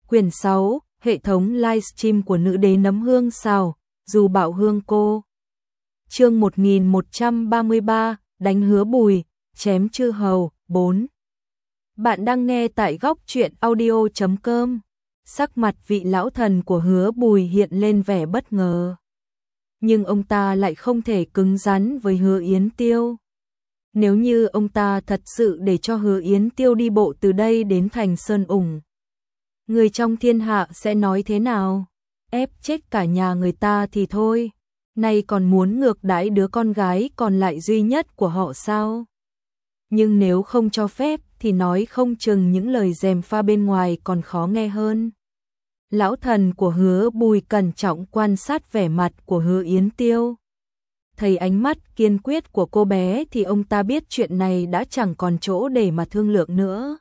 Quyển 6, hệ thống livestream của nữ đế nấm hương xào, dù bạo hương cô. Chương 1133, đánh Hứa Bùi, chém chư hầu, 4. Bạn đang nghe tại góc truyện audio.com. Sắc mặt vị lão thần của Hứa Bùi hiện lên vẻ bất ngờ. Nhưng ông ta lại không thể cứng rắn với Hứa Yến Tiêu. Nếu như ông ta thật sự để cho Hứa Yến Tiêu đi bộ từ đây đến thành Sơn Ủng, người trong thiên hạ sẽ nói thế nào? Ép chết cả nhà người ta thì thôi, nay còn muốn ngược đãi đứa con gái còn lại duy nhất của họ sao? Nhưng nếu không cho phép thì nói không chừng những lời gièm pha bên ngoài còn khó nghe hơn. Lão thần của Hứa Bùi cẩn trọng quan sát vẻ mặt của Hứa Yến Tiêu. Thấy ánh mắt kiên quyết của cô bé thì ông ta biết chuyện này đã chẳng còn chỗ để mà thương lượng nữa.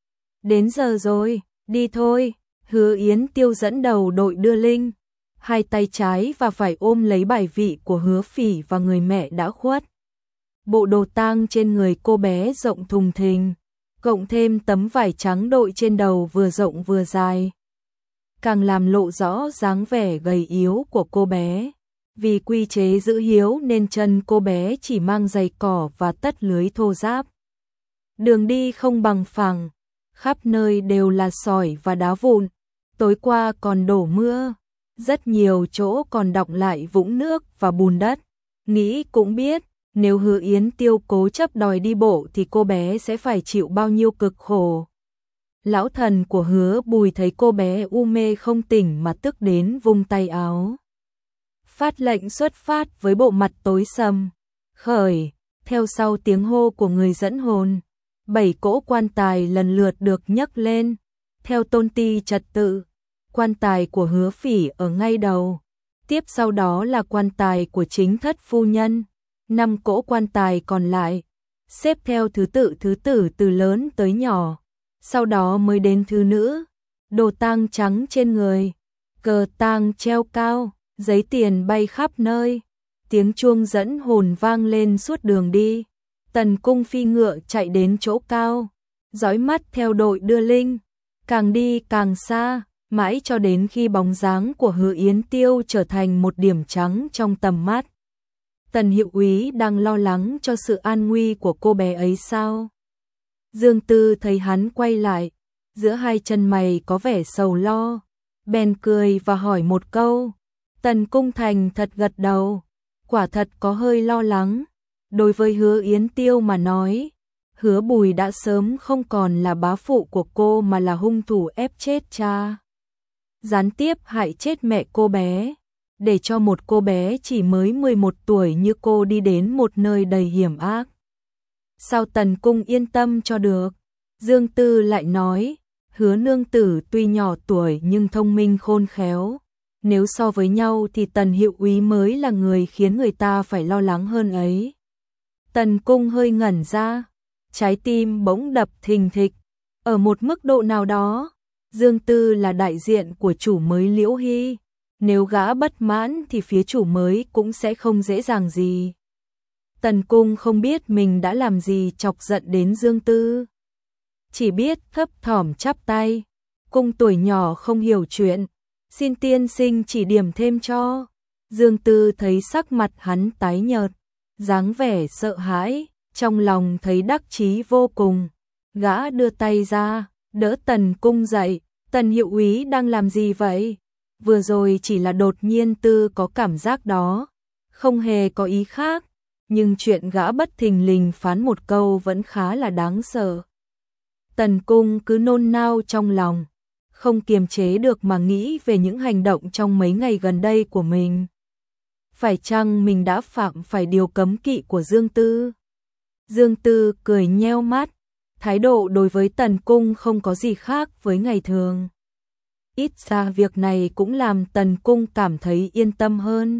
Đến giờ rồi, đi thôi. Hứa Yến Tiêu dẫn đầu đội đưa linh, hai tay trái và phải ôm lấy bài vị của Hứa Phỉ và người mẹ đã khuất. Bộ đồ tang trên người cô bé rộng thùng thình, cộng thêm tấm vải trắng đội trên đầu vừa rộng vừa dài, càng làm lộ rõ dáng vẻ gầy yếu của cô bé. Vì quy chế giữ hiếu nên chân cô bé chỉ mang giày cỏ và tất lưới thô ráp. Đường đi không bằng phẳng, khắp nơi đều là sỏi và đá vụn, tối qua còn đổ mưa, rất nhiều chỗ còn đọng lại vũng nước và bùn đất. Nghĩ cũng biết, nếu Hứa Yến Tiêu cố chấp đòi đi bộ thì cô bé sẽ phải chịu bao nhiêu cực khổ. Lão thần của Hứa Bùi thấy cô bé u mê không tỉnh mà tức đến vung tay áo. Phát lệnh xuất phát với bộ mặt tối sầm. Khởi, theo sau tiếng hô của người dẫn hồn, 7 cỗ quan tài lần lượt được nhấc lên. Theo tôn ti trật tự, quan tài của Hứa Phỉ ở ngay đầu. Tiếp sau đó là quan tài của chính thất phu nhân. 5 cỗ quan tài còn lại, xếp theo thứ tự từ lớn tới nhỏ. Sau đó mới đến thứ nữ, đồ tang trắng trên người, cờ tang treo cao, giấy tiền bay khắp nơi, tiếng chuông dẫn hồn vang lên suốt đường đi. Tần Cung phi ngựa chạy đến chỗ cao, dõi mắt theo đội đưa linh, càng đi càng xa, mãi cho đến khi bóng dáng của Hứa Yến Tiêu trở thành một điểm trắng trong tầm mắt. Tần hiệu úy đang lo lắng cho sự an nguy của cô bé ấy sao? Dương Tư thấy hắn quay lại, giữa hai chân mày có vẻ sầu lo, bèn cười và hỏi một câu. Tần Cung thành thật gật đầu, quả thật có hơi lo lắng. Đối với Hứa Yến Tiêu mà nói, Hứa Bùi đã sớm không còn là bá phụ của cô mà là hung thủ ép chết cha, gián tiếp hại chết mẹ cô bé, để cho một cô bé chỉ mới 11 tuổi như cô đi đến một nơi đầy hiểm ác. Sao Tần Cung yên tâm cho được? Dương Tư lại nói, Hứa nương tử tuy nhỏ tuổi nhưng thông minh khôn khéo. Nếu so với nhau thì Tần hiệu úy mới là người khiến người ta phải lo lắng hơn ấy. Tần Cung hơi ngẩn ra, trái tim bỗng đập thình thịch. Ở một mức độ nào đó, Dương Tư là đại diện của chủ mới Liễu Hy. Nếu gã bất mãn thì phía chủ mới cũng sẽ không dễ dàng gì. Tần Cung không biết mình đã làm gì chọc giận đến Dương Tư. Chỉ biết thấp thỏm chắp tay. Cung tuổi nhỏ không hiểu chuyện, xin tiên sinh chỉ điểm thêm cho. Dương Tư thấy sắc mặt hắn tái nhợt, dáng vẻ sợ hãi, trong lòng thấy đắc chí vô cùng. Gã đưa tay ra, đỡ Tần Cung dậy. Tần hiệu úy đang làm gì vậy? Vừa rồi chỉ là đột nhiên Tư có cảm giác đó, không hề có ý khác. Nhưng chuyện gã bất thình lình phán một câu vẫn khá là đáng sợ. Tần Cung cứ nôn nao trong lòng, không kiềm chế được mà nghĩ về những hành động trong mấy ngày gần đây của mình. Phải chăng mình đã phạm phải điều cấm kỵ của Dương Tư? Dương Tư cười nheo mắt, thái độ đối với Tần Cung không có gì khác với ngày thường. Ít ra việc này cũng làm Tần Cung cảm thấy yên tâm hơn.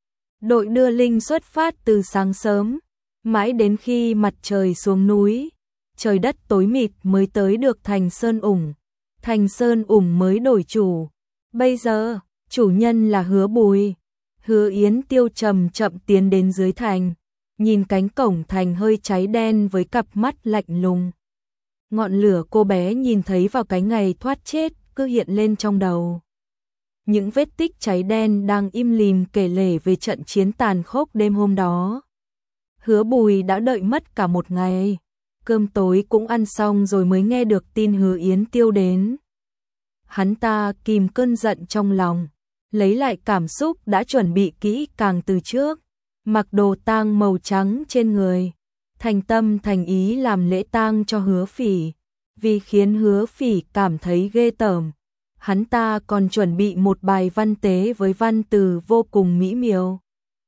Đội đưa linh xuất phát từ sáng sớm, mãi đến khi mặt trời xuống núi, trời đất tối mịt mới tới được thành Sơn Ủng. Thành Sơn Ủng mới đổi chủ. Bây giờ, chủ nhân là Hứa Bùi. Hứa Yến Tiêu chậm chậm tiến đến dưới thành, nhìn cánh cổng thành hơi cháy đen với cặp mắt lạnh lùng. Ngọn lửa cô bé nhìn thấy vào cái ngày thoát chết cứ hiện lên trong đầu. Những vết tích cháy đen đang im lìm kể lể về trận chiến tàn khốc đêm hôm đó. Hứa Bùi đã đợi mất cả một ngày, cơm tối cũng ăn xong rồi mới nghe được tin Hứa Yến Tiêu đến. Hắn ta kìm cơn giận trong lòng, lấy lại cảm xúc đã chuẩn bị kỹ càng từ trước, mặc đồ tang màu trắng trên người, thành tâm thành ý làm lễ tang cho Hứa Phỉ. Vì khiến Hứa Phỉ cảm thấy ghê tởm, hắn ta còn chuẩn bị một bài văn tế với văn từ vô cùng mỹ miều.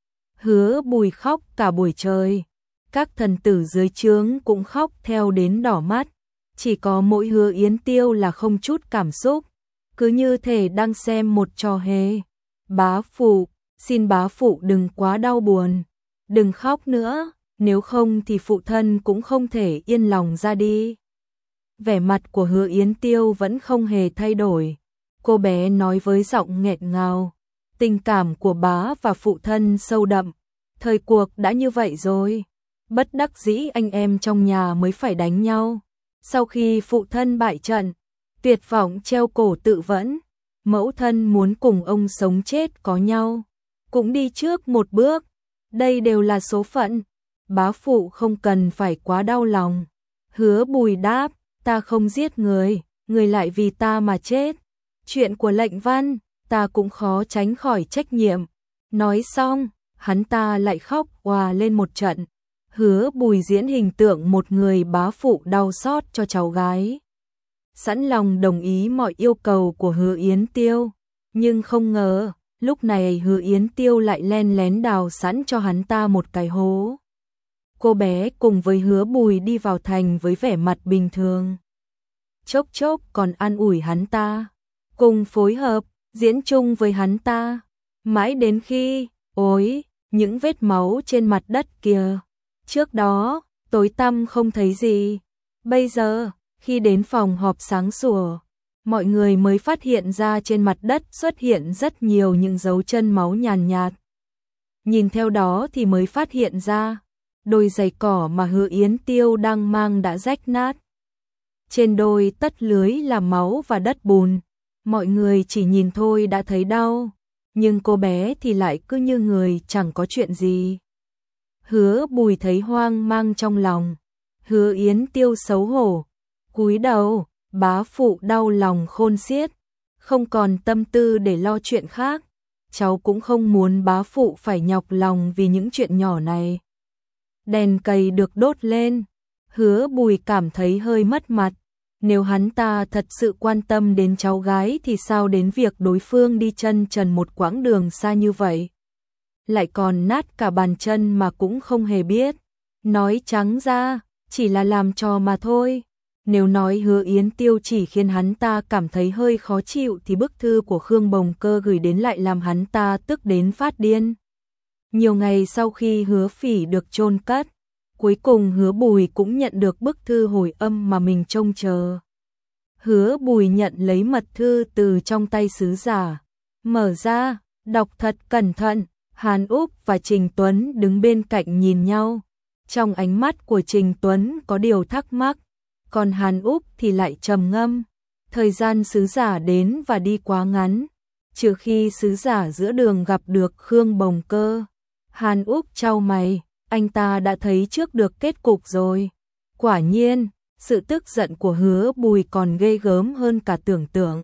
Hứa Bùi khóc cả buổi trời, các thần tử dưới trướng cũng khóc theo đến đỏ mắt, chỉ có mỗi Hứa Yến Tiêu là không chút cảm xúc, cứ như thể đang xem một trò hề. Bá phụ, xin bá phụ đừng quá đau buồn, đừng khóc nữa, nếu không thì phụ thân cũng không thể yên lòng ra đi. Vẻ mặt của Hứa Yến Tiêu vẫn không hề thay đổi, cô bé nói với giọng nghẹn ngào, tình cảm của bá và phụ thân sâu đậm, thời cuộc đã như vậy rồi, bất đắc dĩ anh em trong nhà mới phải đánh nhau. Sau khi phụ thân bại trận, tuyệt vọng treo cổ tự vẫn, mẫu thân muốn cùng ông sống chết có nhau, cũng đi trước một bước, đây đều là số phận, bá phụ không cần phải quá đau lòng. Hứa Bùi đáp, ta không giết người, người lại vì ta mà chết, chuyện của lệnh văn, ta cũng khó tránh khỏi trách nhiệm. Nói xong, hắn ta lại khóc òa lên một trận. Hứa Bùi diễn hình tượng một người bá phụ đau xót cho cháu gái, sẵn lòng đồng ý mọi yêu cầu của Hứa Yến Tiêu, nhưng không ngờ, lúc này Hứa Yến Tiêu lại len lén đào sẵn cho hắn ta một cái hố. Cô bé cùng với Hứa Bùi đi vào thành với vẻ mặt bình thường, chốc chốc còn an ủi hắn ta, cùng phối hợp, diễn chung với hắn ta, mãi đến khi, ôi, những vết máu trên mặt đất kìa, trước đó, tối tăm không thấy gì, bây giờ, khi đến phòng họp sáng sủa, mọi người mới phát hiện ra trên mặt đất xuất hiện rất nhiều những dấu chân máu nhàn nhạt. Nhìn theo đó thì mới phát hiện ra, đôi giày cỏ mà Hứa Yến Tiêu đang mang đã rách nát. Trên đôi tất lưới là máu và đất bùn, mọi người chỉ nhìn thôi đã thấy đau, nhưng cô bé thì lại cứ như người chẳng có chuyện gì. Hứa Bùi thấy hoang mang trong lòng, Hứa Yến Tiêu xấu hổ, cúi đầu, bá phụ đau lòng khôn xiết, không còn tâm tư để lo chuyện khác, cháu cũng không muốn bá phụ phải nhọc lòng vì những chuyện nhỏ này. Đèn cầy được đốt lên, Hứa Bùi cảm thấy hơi mất mặt, nếu hắn ta thật sự quan tâm đến cháu gái thì sao đến việc đối phương đi chân trần một quãng đường xa như vậy, lại còn nát cả bàn chân mà cũng không hề biết. Nói trắng ra, chỉ là làm trò mà thôi. Nếu nói Hứa Yến Tiêu chỉ khiến hắn ta cảm thấy hơi khó chịu thì bức thư của Khương Bồng Cơ gửi đến lại làm hắn ta tức đến phát điên. Nhiều ngày sau khi Hứa Phỉ được chôn cất, cuối cùng Hứa Bùi cũng nhận được bức thư hồi âm mà mình trông chờ. Hứa Bùi nhận lấy mật thư từ trong tay sứ giả, mở ra, đọc thật cẩn thận. Hàn Úc và Trình Tuấn đứng bên cạnh nhìn nhau, trong ánh mắt của Trình Tuấn có điều thắc mắc, còn Hàn Úc thì lại trầm ngâm. Thời gian sứ giả đến và đi quá ngắn, trừ khi sứ giả giữa đường gặp được Khương Bồng Cơ. Hàn Úc chau mày, anh ta đã thấy trước được kết cục rồi. Quả nhiên, sự tức giận của Hứa Bùi còn ghê gớm hơn cả tưởng tượng.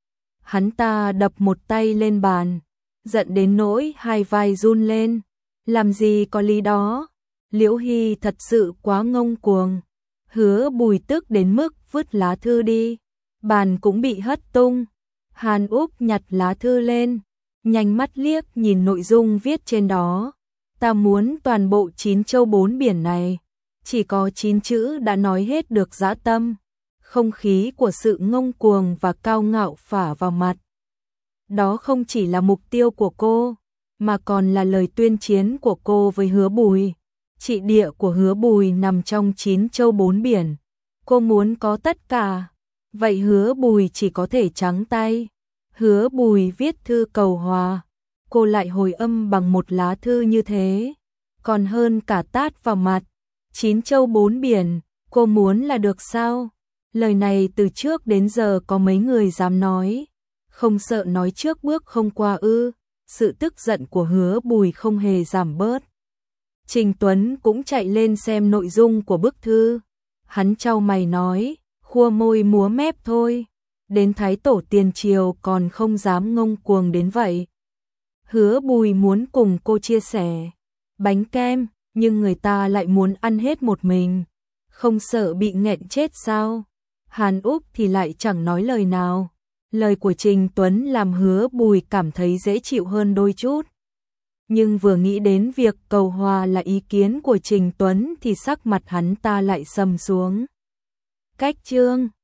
Hắn ta đập một tay lên bàn, giận đến nỗi hai vai run lên. Làm gì có lý đó, Liễu Hy thật sự quá ngông cuồng. Hứa Bùi tức đến mức vứt lá thư đi, bàn cũng bị hất tung. Hàn Úc nhặt lá thư lên, nhanh mắt liếc nhìn nội dung viết trên đó. Ta muốn toàn bộ 9 châu 4 biển này, chỉ có 9 chữ đã nói hết được dã tâm. Không khí của sự ngông cuồng và cao ngạo phả vào mặt. Đó không chỉ là mục tiêu của cô, mà còn là lời tuyên chiến của cô với Hứa Bùi. Trị địa của Hứa Bùi nằm trong 9 châu 4 biển. Cô muốn có tất cả, vậy Hứa Bùi chỉ có thể trắng tay. Hứa Bùi viết thư cầu hòa, cô lại hồi âm bằng một lá thư như thế, còn hơn cả tát vào mặt. 9 châu 4 biển, cô muốn là được sao? Lời này từ trước đến giờ có mấy người dám nói, không sợ nói trước bước không qua ư? Sự tức giận của Hứa Bùi không hề giảm bớt. Trình Tuấn cũng chạy lên xem nội dung của bức thư. Hắn chau mày nói, khua môi múa mép thôi, đến thái tổ tiền triều còn không dám ngông cuồng đến vậy. Hứa Bùi muốn cùng cô chia sẻ bánh kem, nhưng người ta lại muốn ăn hết một mình, không sợ bị nghẹn chết sao? Hàn Úc thì lại chẳng nói lời nào. Lời của Trình Tuấn làm Hứa Bùi cảm thấy dễ chịu hơn đôi chút. Nhưng vừa nghĩ đến việc cầu hòa là ý kiến của Trình Tuấn thì sắc mặt hắn ta lại sầm xuống. Cách chương